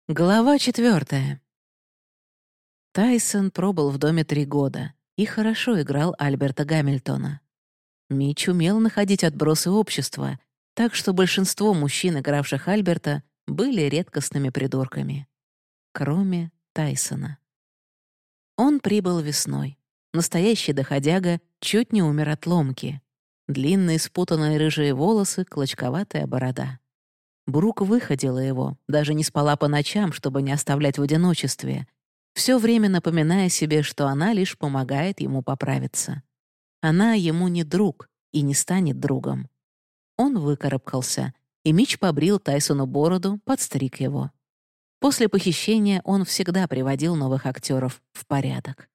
Глава 4. Тайсон пробыл в доме 3 года и хорошо играл Альберта Гамильтона. Митч умел находить отбросы общества, так что большинство мужчин, игравших Альберта, были редкостными придурками. Кроме Тайсона. Он прибыл весной. Настоящий доходяга чуть не умер от ломки. Длинные спутанные рыжие волосы, клочковатая борода. Брук выходила его, даже не спала по ночам, чтобы не оставлять в одиночестве, все время напоминая себе, что она лишь помогает ему поправиться. Она ему не друг и не станет другом. Он выкарабкался, и Митч побрил Тайсону бороду, подстриг его. После похищения он всегда приводил новых актеров в порядок.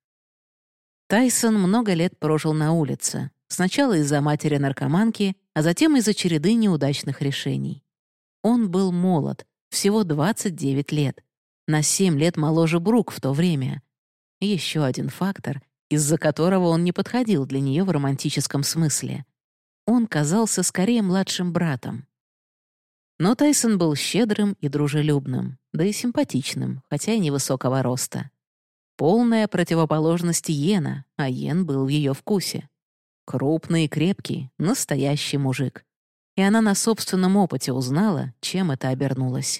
Тайсон много лет прожил на улице, сначала из-за матери-наркоманки, а затем из-за череды неудачных решений. Он был молод, всего 29 лет, на 7 лет моложе Брук в то время. Еще один фактор, из-за которого он не подходил для нее в романтическом смысле. Он казался скорее младшим братом. Но Тайсон был щедрым и дружелюбным, да и симпатичным, хотя и невысокого роста. Полная противоположность Йена, а Йен был в ее вкусе. Крупный и крепкий, настоящий мужик. И она на собственном опыте узнала, чем это обернулось.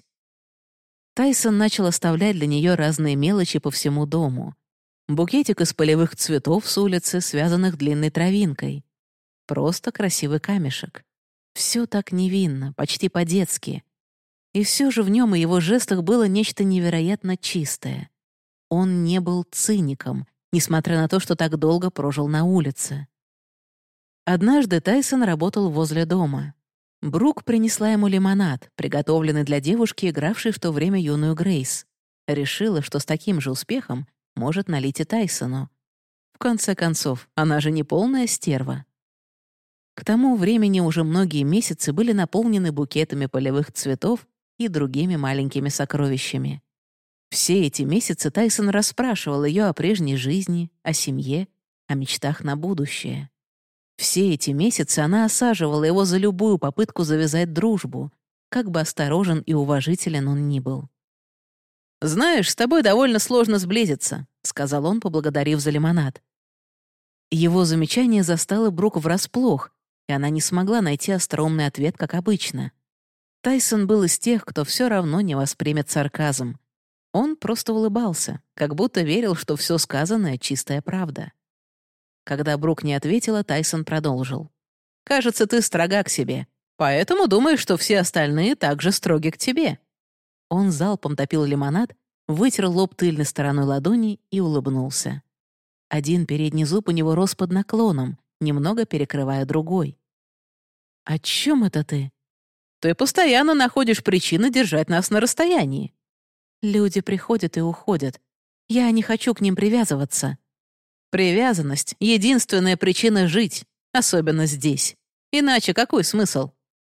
Тайсон начал оставлять для нее разные мелочи по всему дому. Букетик из полевых цветов с улицы, связанных длинной травинкой. Просто красивый камешек. Все так невинно, почти по-детски. И все же в нем и его жестах было нечто невероятно чистое. Он не был циником, несмотря на то, что так долго прожил на улице. Однажды Тайсон работал возле дома. Брук принесла ему лимонад, приготовленный для девушки, игравшей в то время юную Грейс. Решила, что с таким же успехом может налить и Тайсону. В конце концов, она же не полная стерва. К тому времени уже многие месяцы были наполнены букетами полевых цветов и другими маленькими сокровищами. Все эти месяцы Тайсон расспрашивал ее о прежней жизни, о семье, о мечтах на будущее. Все эти месяцы она осаживала его за любую попытку завязать дружбу, как бы осторожен и уважителен он ни был. «Знаешь, с тобой довольно сложно сблизиться», — сказал он, поблагодарив за лимонад. Его замечание застало Брук врасплох, и она не смогла найти остроумный ответ, как обычно. Тайсон был из тех, кто все равно не воспримет сарказм. Он просто улыбался, как будто верил, что все сказанное — чистая правда. Когда Брук не ответила, Тайсон продолжил. «Кажется, ты строга к себе, поэтому думаешь, что все остальные также строги к тебе». Он залпом допил лимонад, вытер лоб тыльной стороной ладони и улыбнулся. Один передний зуб у него рос под наклоном, немного перекрывая другой. «О чем это ты?» «Ты постоянно находишь причины держать нас на расстоянии». «Люди приходят и уходят. Я не хочу к ним привязываться». Привязанность — единственная причина жить, особенно здесь. Иначе какой смысл?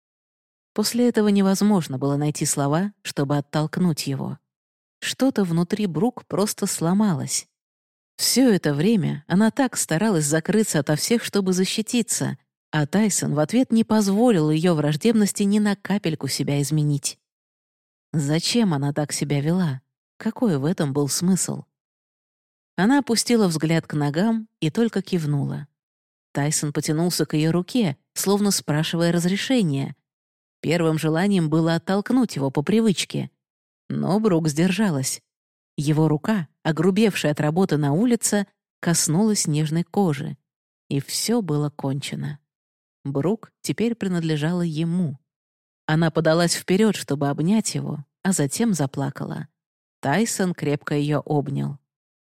После этого невозможно было найти слова, чтобы оттолкнуть его. Что-то внутри Брук просто сломалось. Все это время она так старалась закрыться ото всех, чтобы защититься, а Тайсон в ответ не позволил ее враждебности ни на капельку себя изменить. Зачем она так себя вела? Какой в этом был смысл? Она опустила взгляд к ногам и только кивнула. Тайсон потянулся к ее руке, словно спрашивая разрешения. Первым желанием было оттолкнуть его по привычке. Но Брук сдержалась. Его рука, огрубевшая от работы на улице, коснулась нежной кожи. И все было кончено. Брук теперь принадлежала ему. Она подалась вперед, чтобы обнять его, а затем заплакала. Тайсон крепко ее обнял.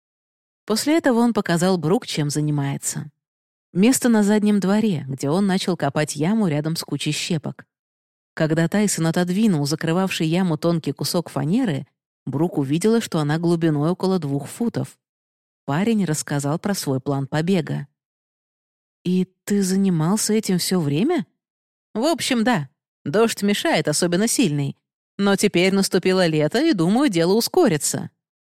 После этого он показал Брук, чем занимается. Место на заднем дворе, где он начал копать яму рядом с кучей щепок. Когда Тайсон отодвинул закрывавший яму тонкий кусок фанеры, Брук увидела, что она глубиной около 2 футов. Парень рассказал про свой план побега. «И ты занимался этим все время?» «В общем, да. Дождь мешает, особенно сильный. Но теперь наступило лето, и, думаю, дело ускорится».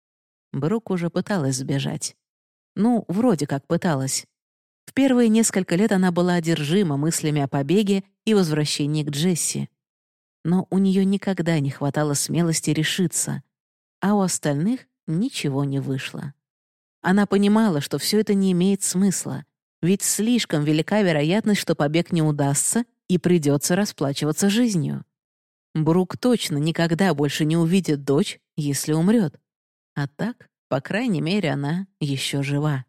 Брук уже пыталась сбежать. Ну, вроде как пыталась. В первые несколько лет она была одержима мыслями о побеге и возвращении к Джесси. Но у нее никогда не хватало смелости решиться. а у остальных ничего не вышло. Она понимала, что все это не имеет смысла, ведь слишком велика вероятность, что побег не удастся и придется расплачиваться жизнью. Брук точно никогда больше не увидит дочь, если умрет. А так, по крайней мере, она еще жива.